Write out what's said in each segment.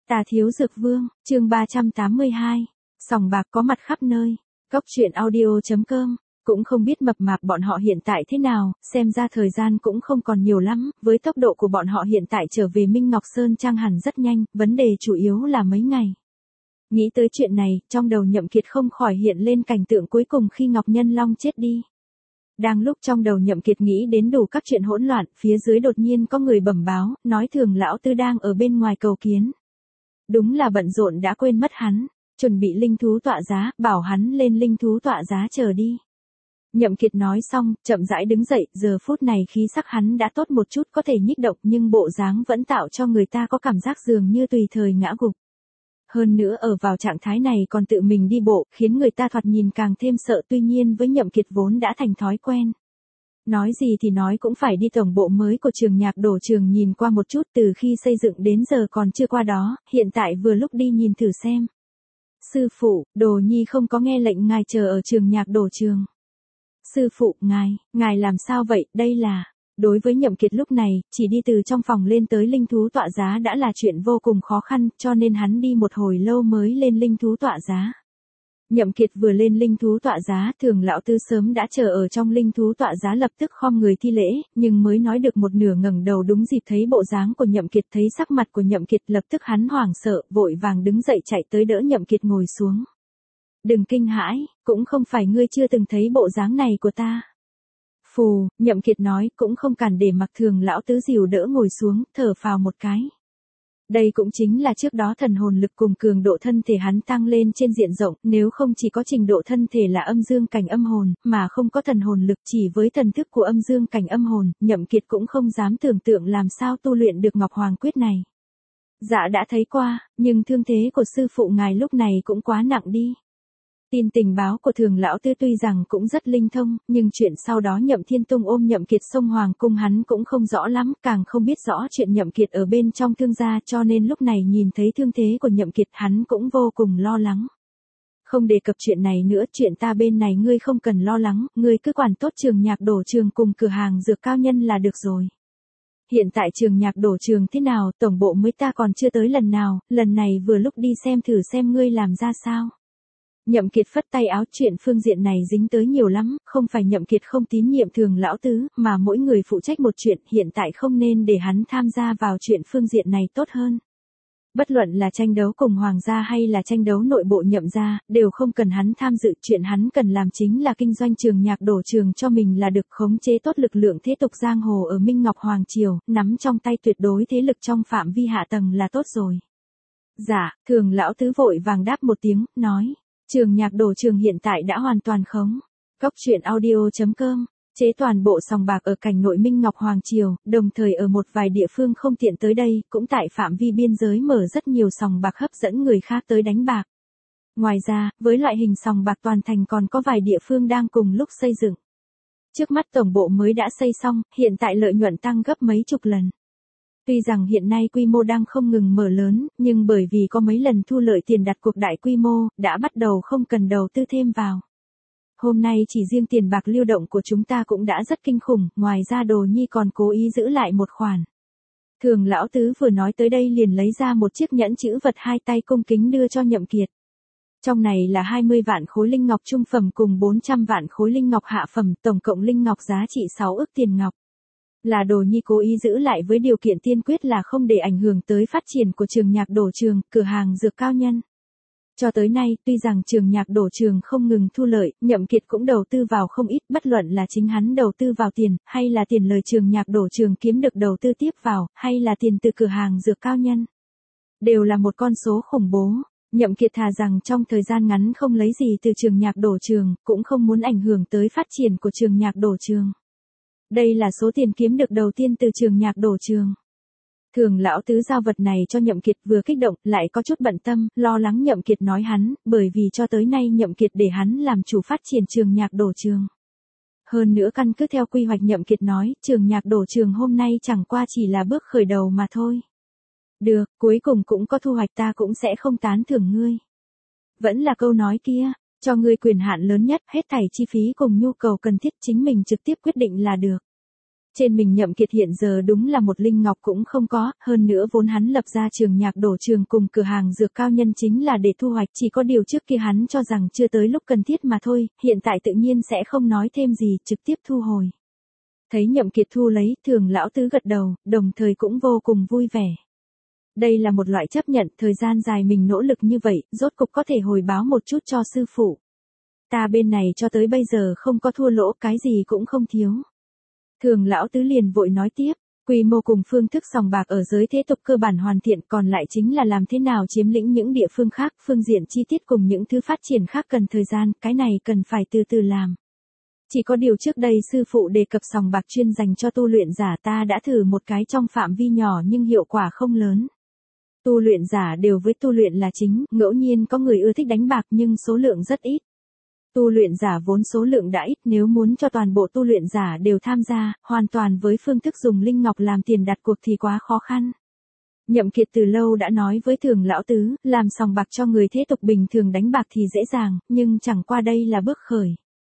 Tà Thiếu Dược Vương, chương 382. Sòng bạc có mặt khắp nơi. Cốc truyện audio.com. Cũng không biết mập mạp bọn họ hiện tại thế nào, xem ra thời gian cũng không còn nhiều lắm, với tốc độ của bọn họ hiện tại trở về Minh Ngọc Sơn Trang hẳn rất nhanh, vấn đề chủ yếu là mấy ngày. Nghĩ tới chuyện này, trong đầu Nhậm Kiệt không khỏi hiện lên cảnh tượng cuối cùng khi Ngọc Nhân Long chết đi. Đang lúc trong đầu Nhậm Kiệt nghĩ đến đủ các chuyện hỗn loạn, phía dưới đột nhiên có người bẩm báo, nói Thường lão tứ đang ở bên ngoài cầu kiến. Đúng là bận rộn đã quên mất hắn, chuẩn bị linh thú tọa giá, bảo hắn lên linh thú tọa giá chờ đi. Nhậm Kiệt nói xong, chậm rãi đứng dậy, giờ phút này khí sắc hắn đã tốt một chút, có thể nhích động, nhưng bộ dáng vẫn tạo cho người ta có cảm giác dường như tùy thời ngã gục. Hơn nữa ở vào trạng thái này còn tự mình đi bộ, khiến người ta thoạt nhìn càng thêm sợ, tuy nhiên với Nhậm Kiệt vốn đã thành thói quen. Nói gì thì nói cũng phải đi tổng bộ mới của trường nhạc đổ trường nhìn qua một chút, từ khi xây dựng đến giờ còn chưa qua đó, hiện tại vừa lúc đi nhìn thử xem. Sư phụ, Đồ Nhi không có nghe lệnh ngài chờ ở trường nhạc đổ trường. Sư phụ, ngài làm sao vậy, đây là... Đối với Nhậm Kiệt lúc này, chỉ đi từ trong phòng lên tới linh thú tọa giá đã là chuyện vô cùng khó khăn, cho nên hắn đi một hồi lâu mới lên linh thú tọa giá. Nhậm Kiệt vừa lên linh thú tọa giá, Thường lão tứ sớm đã chờ ở trong linh thú tọa giá lập tức khom người thi lễ, nhưng mới nói được một nửa ngẩng đầu đúng dịp thấy bộ dáng của Nhậm Kiệt, thấy sắc mặt của Nhậm Kiệt lập tức hắn hoảng sợ, vội vàng đứng dậy chạy tới đỡ Nhậm Kiệt ngồi xuống. Đừng kinh hãi, cũng không phải ngươi chưa từng thấy bộ dáng này của ta. Phù, Nhậm Kiệt nói, cũng không cản để mặc Thường lão tứ dìu đỡ ngồi xuống, thở phào một cái. Đây cũng chính là trước đó thần hồn lực cùng cường độ thân thể hắn tăng lên trên diện rộng, nếu không chỉ có trình độ thân thể là âm dương cảnh âm hồn, mà không có thần hồn lực chỉ với thần thức của âm dương cảnh âm hồn, Nhậm Kiệt cũng không dám tưởng tượng làm sao tu luyện được Ngọc Hoàng Quyết này. Dạ đã thấy qua, nhưng thương thế của sư phụ ngài lúc này cũng quá nặng đi. Tin tình báo của Thường lão tứ tuy rằng cũng rất linh thông, nhưng chuyện sau đó Nhậm Thiên Tung ôm Nhậm Kiệt xông Hoàng cung hắn cũng không rõ lắm, càng không biết rõ chuyện Nhậm Kiệt ở bên trong thương gia, cho nên lúc này nhìn thấy thương thế của Nhậm Kiệt hắn cũng vô cùng lo lắng. Không đề cập chuyện này nữa, chuyện ta bên này ngươi không cần lo lắng, ngươi cứ quản tốt trường nhạc đổ trường cùng cửa hàng dược cao nhân là được rồi. Hiện tại trường nhạc đổ trường thế nào, tổng bộ mới ta còn chưa tới lần nào, lần này vừa lúc đi xem thử xem ngươi làm ra sao. Nhậm Kiệt phất tay áo, chuyện phương diện này dính tới nhiều lắm, không phải Nhậm Kiệt không tín nhiệm Thường lão tứ, mà mỗi người phụ trách một chuyện, hiện tại không nên để hắn tham gia vào chuyện phương diện này tốt hơn. Bất luận là tranh đấu cùng hoàng gia hay là tranh đấu nội bộ Nhậm gia, đều không cần hắn tham dự, chuyện hắn cần làm chính là kinh doanh trường nhạc đổ trường cho mình là được, khống chế tốt lực lượng thế tục giang hồ ở Minh Ngọc Hoàng Triều, nắm trong tay tuyệt đối thế lực trong phạm vi hạ tầng là tốt rồi. Dạ, Thường lão tứ vội vàng đáp một tiếng, nói. Trường nhạc đổ trường hiện tại đã hoàn toàn khống. Cốc truyện audio.com. Chế toàn bộ sòng bạc ở cảnh nội Minh Ngọc Hoàng Triều, đồng thời ở một vài địa phương không tiện tới đây, cũng tại phạm vi biên giới mở rất nhiều sòng bạc hấp dẫn người khác tới đánh bạc. Ngoài ra, với loại hình sòng bạc toàn thành còn có vài địa phương đang cùng lúc xây dựng. Trước mắt tổng bộ mới đã xây xong, hiện tại lợi nhuận tăng gấp mấy chục lần. Tuy rằng hiện nay quy mô đang không ngừng mở lớn, nhưng bởi vì có mấy lần thu lợi tiền đặt cuộc đại quy mô, đã bắt đầu không cần đầu tư thêm vào. Hôm nay chỉ riêng tiền bạc lưu động của chúng ta cũng đã rất kinh khủng, ngoài ra Đồ Nhi còn cố ý giữ lại một khoản. Thường lão tứ vừa nói tới đây liền lấy ra một chiếc nhẫn chữ vật hai tay cung kính đưa cho Nhậm Kiệt. Trong này là 20 vạn khối linh ngọc trung phẩm cùng 400 vạn khối linh ngọc hạ phẩm, tổng cộng linh ngọc giá trị 6 ức tiền ngọc. Là Đồ Nhi cố ý giữ lại với điều kiện tiên quyết là không để ảnh hưởng tới phát triển của trường nhạc đổ trường, cửa hàng dược cao nhân. Cho tới nay, tuy rằng trường nhạc đổ trường không ngừng thu lợi, Nhậm Kiệt cũng đầu tư vào không ít, bất luận là chính hắn đầu tư vào tiền, hay là tiền lời trường nhạc đổ trường kiếm được đầu tư tiếp vào, hay là tiền từ cửa hàng dược cao nhân. Đều là một con số khủng bố. Nhậm Kiệt thà rằng trong thời gian ngắn không lấy gì từ trường nhạc đổ trường, cũng không muốn ảnh hưởng tới phát triển của trường nhạc đổ trường. Đây là số tiền kiếm được đầu tiên từ trường nhạc đổ trường. Thường lão tứ giao vật này cho Nhậm Kiệt vừa kích động, lại có chút bận tâm, lo lắng Nhậm Kiệt nói hắn, bởi vì cho tới nay Nhậm Kiệt để hắn làm chủ phát triển trường nhạc đổ trường. Hơn nữa căn cứ theo quy hoạch Nhậm Kiệt nói, trường nhạc đổ trường hôm nay chẳng qua chỉ là bước khởi đầu mà thôi. Được, cuối cùng cũng có thu hoạch, ta cũng sẽ không tán thưởng ngươi. Vẫn là câu nói kia. Cho ngươi quyền hạn lớn nhất, hết thảy chi phí cùng nhu cầu cần thiết chính mình trực tiếp quyết định là được. Trên mình Nhậm Kiệt hiện giờ đúng là một linh ngọc cũng không có, hơn nữa vốn hắn lập ra trường nhạc đổ trường cùng cửa hàng dược cao nhân chính là để thu hoạch, chỉ có điều trước kia hắn cho rằng chưa tới lúc cần thiết mà thôi, hiện tại tự nhiên sẽ không nói thêm gì, trực tiếp thu hồi. Thấy Nhậm Kiệt thu lấy, Thường lão tứ gật đầu, đồng thời cũng vô cùng vui vẻ. Đây là một loại chấp nhận, thời gian dài mình nỗ lực như vậy, rốt cục có thể hồi báo một chút cho sư phụ. Ta bên này cho tới bây giờ không có thua lỗ, cái gì cũng không thiếu. Thường lão tứ liền vội nói tiếp, quy mô cùng phương thức sòng bạc ở giới thế tục cơ bản hoàn thiện, còn lại chính là làm thế nào chiếm lĩnh những địa phương khác, phương diện chi tiết cùng những thứ phát triển khác cần thời gian, cái này cần phải từ từ làm. Chỉ có điều trước đây sư phụ đề cập sòng bạc chuyên dành cho tu luyện giả, ta đã thử một cái trong phạm vi nhỏ nhưng hiệu quả không lớn. Tu luyện giả đều với tu luyện là chính, ngẫu nhiên có người ưa thích đánh bạc nhưng số lượng rất ít. Tu luyện giả vốn số lượng đã ít, nếu muốn cho toàn bộ tu luyện giả đều tham gia, hoàn toàn với phương thức dùng linh ngọc làm tiền đặt cuộc thì quá khó khăn. Nhậm Kiệt từ lâu đã nói với Thường lão tứ, làm sòng bạc cho người thế tục bình thường đánh bạc thì dễ dàng, nhưng chẳng qua đây là bước khởi.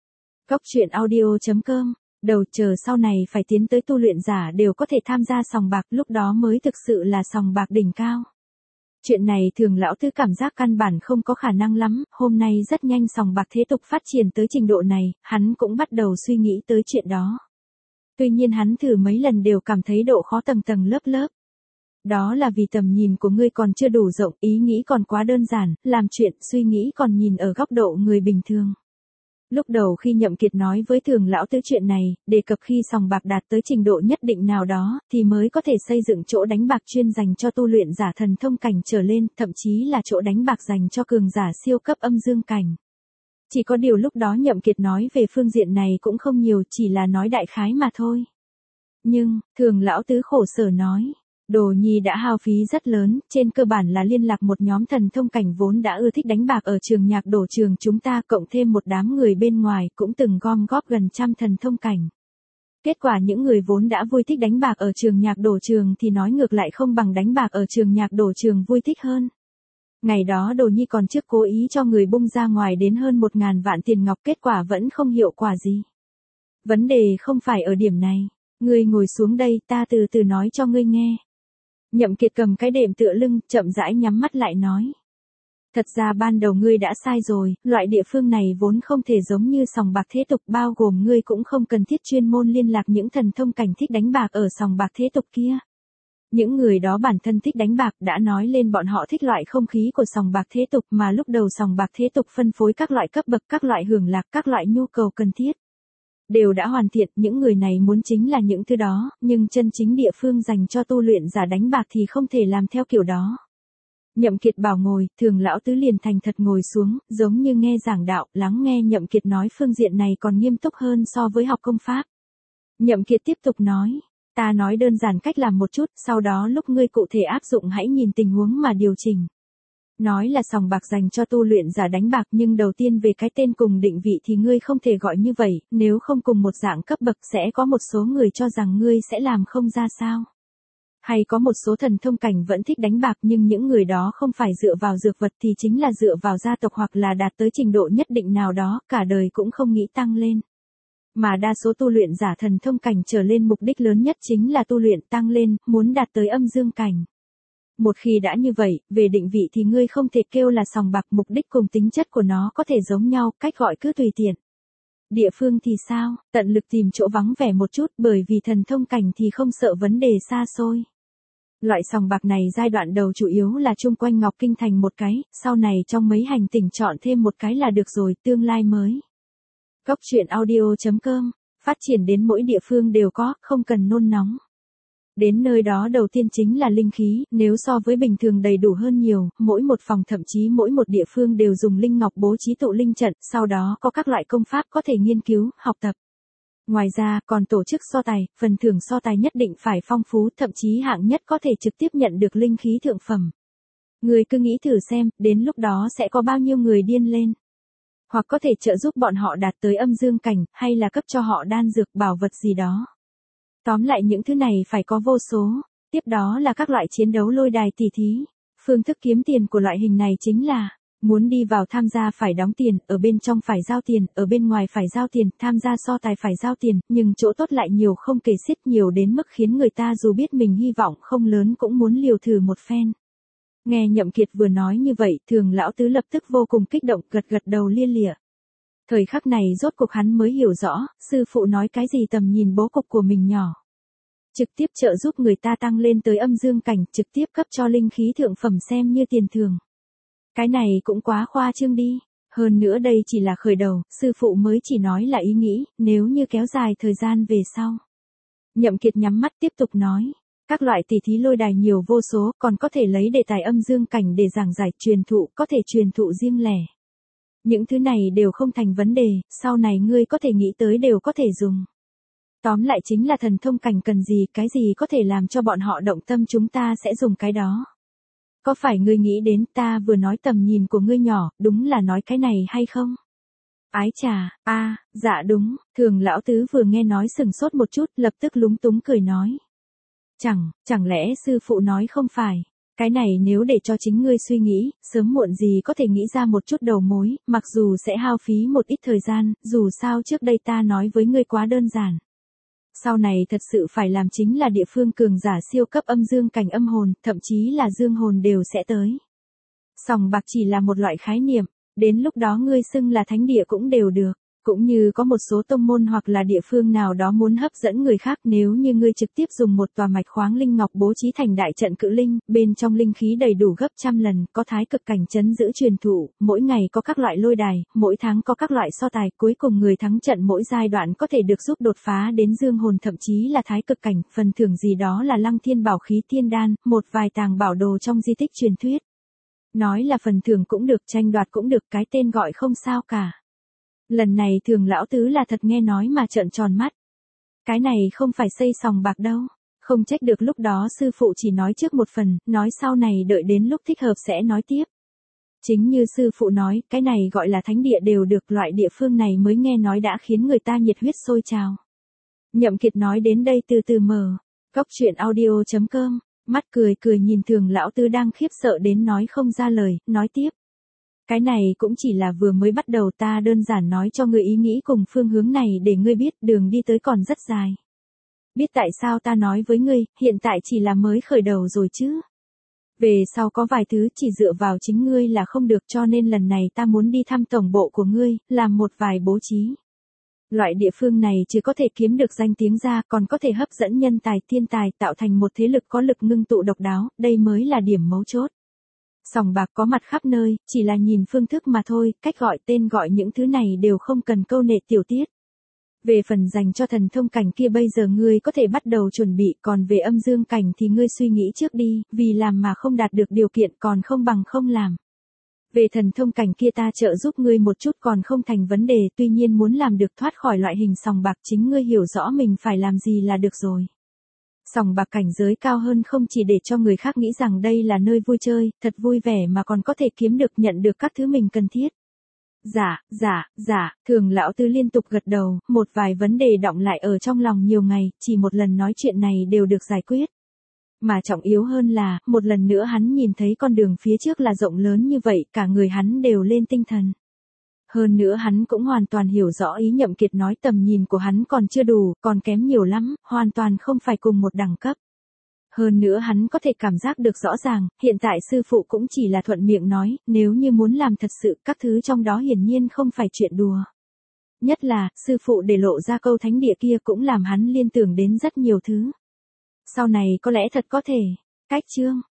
Cốc truyện audio.com, đầu chờ sau này phải tiến tới tu luyện giả đều có thể tham gia sòng bạc, lúc đó mới thực sự là sòng bạc đỉnh cao. Chuyện này Thường lão tứ cảm giác căn bản không có khả năng lắm, hôm nay rất nhanh sòng bạc thế tục phát triển tới trình độ này, hắn cũng bắt đầu suy nghĩ tới chuyện đó. Tuy nhiên hắn thử mấy lần đều cảm thấy độ khó tầng tầng lớp lớp. Đó là vì tầm nhìn của ngươi còn chưa đủ rộng, ý nghĩ còn quá đơn giản, làm chuyện, suy nghĩ còn nhìn ở góc độ người bình thường. Lúc đầu khi Nhậm Kiệt nói với Thường lão tứ chuyện này, đề cập khi sòng bạc đạt tới trình độ nhất định nào đó, thì mới có thể xây dựng chỗ đánh bạc chuyên dành cho tu luyện giả thần thông cảnh trở lên, thậm chí là chỗ đánh bạc dành cho cường giả siêu cấp âm dương cảnh. Chỉ có điều lúc đó Nhậm Kiệt nói về phương diện này cũng không nhiều, chỉ là nói đại khái mà thôi. Nhưng, Thường lão tứ khổ sở nói, Đồ Nhi đã hao phí rất lớn, trên cơ bản là liên lạc một nhóm thần thông cảnh vốn đã ưa thích đánh bạc ở trường nhạc đổ trường chúng ta, cộng thêm một đám người bên ngoài cũng từng gom góp gần trăm thần thông cảnh. Kết quả những người vốn đã vui thích đánh bạc ở trường nhạc đổ trường thì nói ngược lại không bằng đánh bạc ở trường nhạc đổ trường vui thích hơn. Ngày đó Đồ Nhi còn trước cố ý cho người bung ra ngoài đến hơn 1.000 vạn tiền ngọc, kết quả vẫn không hiệu quả gì. Vấn đề không phải ở điểm này. Ngươi ngồi xuống đây, ta từ từ nói cho ngươi nghe. Nhậm Kiệt cầm cái đệm tựa lưng, chậm rãi nhắm mắt lại nói. Thật ra ban đầu ngươi đã sai rồi, loại địa phương này vốn không thể giống như sòng bạc thế tục, bao gồm ngươi cũng không cần thiết chuyên môn liên lạc những thần thông cảnh thích đánh bạc ở sòng bạc thế tục kia. Những người đó bản thân thích đánh bạc, đã nói lên bọn họ thích loại không khí của sòng bạc thế tục, mà lúc đầu sòng bạc thế tục phân phối các loại cấp bậc, các loại hưởng lạc, các loại nhu cầu cần thiết. Đều đã hoàn thiện, những người này muốn chính là những thứ đó, nhưng chân chính địa phương dành cho tu luyện giả đánh bạc thì không thể làm theo kiểu đó. Nhậm Kiệt bảo ngồi, Thường lão tứ liền thành thật ngồi xuống, giống như nghe giảng đạo, lắng nghe Nhậm Kiệt nói phương diện này còn nghiêm túc hơn so với học công pháp. Nhậm Kiệt tiếp tục nói, ta nói đơn giản cách làm một chút, sau đó lúc ngươi cụ thể áp dụng hãy nhìn tình huống mà điều chỉnh. Nói là sòng bạc dành cho tu luyện giả đánh bạc, nhưng đầu tiên về cái tên cùng định vị thì ngươi không thể gọi như vậy, nếu không cùng một dạng cấp bậc sẽ có một số người cho rằng ngươi sẽ làm không ra sao. Hay có một số thần thông cảnh vẫn thích đánh bạc, nhưng những người đó không phải dựa vào dược vật thì chính là dựa vào gia tộc hoặc là đạt tới trình độ nhất định nào đó, cả đời cũng không nghĩ tăng lên. Mà đa số tu luyện giả thần thông cảnh trở lên mục đích lớn nhất chính là tu luyện tăng lên, muốn đạt tới âm dương cảnh. Một khi đã như vậy, về định vị thì ngươi không thể kêu là sòng bạc, mục đích cùng tính chất của nó có thể giống nhau, cách gọi cứ tùy tiện. Địa phương thì sao, tận lực tìm chỗ vắng vẻ một chút, bởi vì thần thông cảnh thì không sợ vấn đề xa xôi. Loại sòng bạc này giai đoạn đầu chủ yếu là chung quanh Ngọc Kinh Thành một cái, sau này trong mấy hành tỉnh chọn thêm một cái là được rồi, tương lai mới. Cốc truyện audio.com, phát triển đến mỗi địa phương đều có, không cần nôn nóng. Đến nơi đó đầu tiên chính là linh khí, nếu so với bình thường đầy đủ hơn nhiều, mỗi một phòng thậm chí mỗi một địa phương đều dùng linh ngọc bố trí tụ linh trận, sau đó có các loại công pháp có thể nghiên cứu, học tập. Ngoài ra, còn tổ chức so tài, phần thưởng so tài nhất định phải phong phú, thậm chí hạng nhất có thể trực tiếp nhận được linh khí thượng phẩm. Người cứ nghĩ thử xem, đến lúc đó sẽ có bao nhiêu người điên lên. Hoặc có thể trợ giúp bọn họ đạt tới âm dương cảnh, hay là cấp cho họ đan dược, bảo vật gì đó. Tóm lại những thứ này phải có vô số. Tiếp đó là các loại chiến đấu lôi đài tỷ thí. Phương thức kiếm tiền của loại hình này chính là Muốn đi vào tham gia phải đóng tiền, ở bên trong phải giao tiền, ở bên ngoài phải giao tiền, tham gia so tài phải giao tiền, nhưng chỗ tốt lại nhiều không kể xiết, nhiều đến mức khiến người ta dù biết mình hy vọng không lớn cũng muốn liều thử một phen. Nghe Nhậm Kiệt vừa nói như vậy, Thường lão tứ lập tức vô cùng kích động, gật gật đầu lia lịa. Thời khắc này rốt cuộc hắn mới hiểu rõ, sư phụ nói cái gì tầm nhìn bố cục của mình nhỏ. Trực tiếp trợ giúp người ta tăng lên tới âm dương cảnh, trực tiếp cấp cho linh khí thượng phẩm xem như tiền thường. Cái này cũng quá khoa trương đi. Hơn nữa đây chỉ là khởi đầu, sư phụ mới chỉ nói là ý nghĩ, nếu như kéo dài thời gian về sau. Nhậm Kiệt nhắm mắt tiếp tục nói. Các loại tỷ thí lôi đài nhiều vô số, còn có thể lấy đề tài âm dương cảnh để giảng giải truyền thụ, có thể truyền thụ riêng lẻ. Những thứ này đều không thành vấn đề, sau này ngươi có thể nghĩ tới đều có thể dùng. Tóm lại chính là thần thông cảnh cần gì, cái gì có thể làm cho bọn họ động tâm chúng ta sẽ dùng cái đó. Có phải ngươi nghĩ đến ta vừa nói tầm nhìn của ngươi nhỏ, đúng là nói cái này hay không? Ái chà, dạ đúng, Thường lão tứ vừa nghe nói sừng sốt một chút, lập tức lúng túng cười nói. Chẳng lẽ sư phụ nói không phải, cái này nếu để cho chính ngươi suy nghĩ, sớm muộn gì có thể nghĩ ra một chút đầu mối, mặc dù sẽ hao phí một ít thời gian, dù sao trước đây ta nói với ngươi quá đơn giản. Sau này thật sự phải làm chính là địa phương cường giả siêu cấp âm dương cảnh âm hồn, thậm chí là dương hồn đều sẽ tới. Sòng bạc chỉ là một loại khái niệm, đến lúc đó ngươi xưng là thánh địa cũng đều được. Cũng như có một số tông môn hoặc là địa phương nào đó muốn hấp dẫn người khác, nếu như ngươi trực tiếp dùng một tòa mạch khoáng linh ngọc bố trí thành đại trận cự linh, bên trong linh khí đầy đủ gấp trăm lần, có thái cực cảnh trấn giữ truyền thụ, mỗi ngày có các loại lôi đài, mỗi tháng có các loại so tài, cuối cùng người thắng trận mỗi giai đoạn có thể được giúp đột phá đến dương hồn thậm chí là thái cực cảnh, phần thưởng gì đó là lăng thiên bảo khí thiên đan, một vài tàng bảo đồ trong di tích truyền thuyết. Nói là phần thưởng cũng được, tranh đoạt cũng được, cái tên gọi không sao cả. Lần này Thường lão tứ là thật nghe nói mà trợn tròn mắt. Cái này không phải xây sòng bạc đâu. Không trách được lúc đó sư phụ chỉ nói trước một phần, nói sau này đợi đến lúc thích hợp sẽ nói tiếp. Chính như sư phụ nói, cái này gọi là thánh địa đều được, loại địa phương này mới nghe nói đã khiến người ta nhiệt huyết sôi trào. Nhậm Kiệt nói đến đây từ từ mở. Góc truyện audio.com, mắt cười cười nhìn Thường lão tứ đang khiếp sợ đến nói không ra lời, nói tiếp. Cái này cũng chỉ là vừa mới bắt đầu, ta đơn giản nói cho ngươi ý nghĩ cùng phương hướng này để ngươi biết đường đi tới còn rất dài. Biết tại sao ta nói với ngươi, hiện tại chỉ là mới khởi đầu rồi chứ. Về sau có vài thứ chỉ dựa vào chính ngươi là không được, cho nên lần này ta muốn đi thăm tổng bộ của ngươi, làm một vài bố trí. Loại địa phương này chỉ có thể kiếm được danh tiếng ra, còn có thể hấp dẫn nhân tài thiên tài, tạo thành một thế lực có lực ngưng tụ độc đáo, đây mới là điểm mấu chốt. Sòng bạc có mặt khắp nơi, chỉ là nhìn phương thức mà thôi, cách gọi tên gọi những thứ này đều không cần câu nệ tiểu tiết. Về phần dành cho thần thông cảnh kia bây giờ ngươi có thể bắt đầu chuẩn bị, còn về âm dương cảnh thì ngươi suy nghĩ trước đi, vì làm mà không đạt được điều kiện còn không bằng không làm. Về thần thông cảnh kia ta trợ giúp ngươi một chút còn không thành vấn đề, tuy nhiên muốn làm được thoát khỏi loại hình sòng bạc chính ngươi hiểu rõ mình phải làm gì là được rồi. Sòng bạc cảnh giới cao hơn không chỉ để cho người khác nghĩ rằng đây là nơi vui chơi, thật vui vẻ mà còn có thể kiếm được nhận được các thứ mình cần thiết. Dạ, Thường lão tứ liên tục gật đầu, một vài vấn đề đọng lại ở trong lòng nhiều ngày, chỉ một lần nói chuyện này đều được giải quyết. Mà trọng yếu hơn là, một lần nữa hắn nhìn thấy con đường phía trước là rộng lớn như vậy, cả người hắn đều lên tinh thần. Hơn nữa hắn cũng hoàn toàn hiểu rõ ý Nhậm Kiệt nói tầm nhìn của hắn còn chưa đủ, còn kém nhiều lắm, hoàn toàn không phải cùng một đẳng cấp. Hơn nữa hắn có thể cảm giác được rõ ràng, hiện tại sư phụ cũng chỉ là thuận miệng nói, nếu như muốn làm thật sự, các thứ trong đó hiển nhiên không phải chuyện đùa. Nhất là, sư phụ để lộ ra câu thánh địa kia cũng làm hắn liên tưởng đến rất nhiều thứ. Sau này có lẽ thật có thể. Cách chương